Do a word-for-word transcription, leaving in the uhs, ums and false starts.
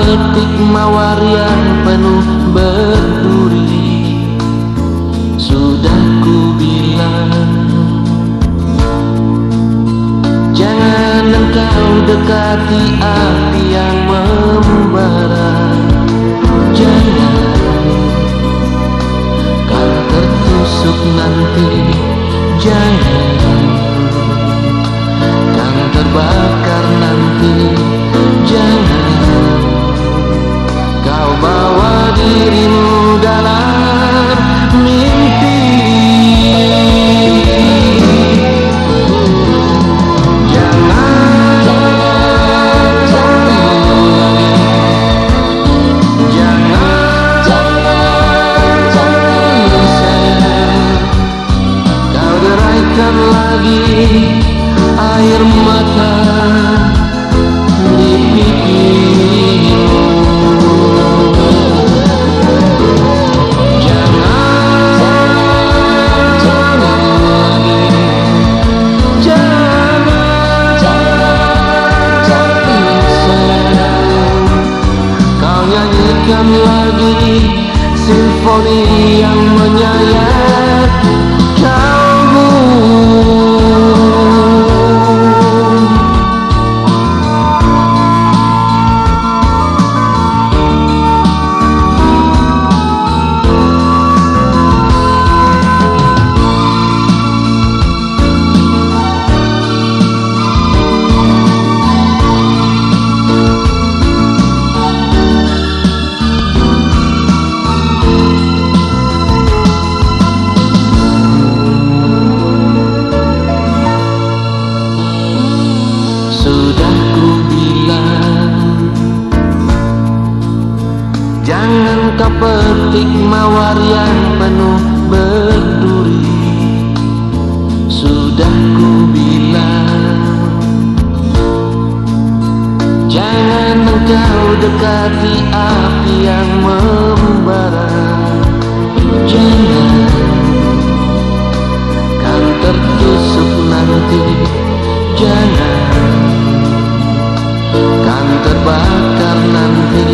petik mawar yang penuh berduri. Sudah ku bilang, jangan engkau dekati api yang membara. Jangan, kau tertusuk nanti. Jangan, kau terbakar nanti. Jangan, kau bawa dirimu dalam mimpi. Air mata di pipimu. Jangan, jangan lagi. Jangan, jangan sayang. Kau nyanyikan lagi simfoni yang menyayat kalbu. Sudah ku bilang, jangan kau petik mawar yang penuh berduri. Sudah ku bilang, jangan engkau dekati api yang membara. Jangan, kan tertusuk nanti. Jangan, kan terbakar nanti.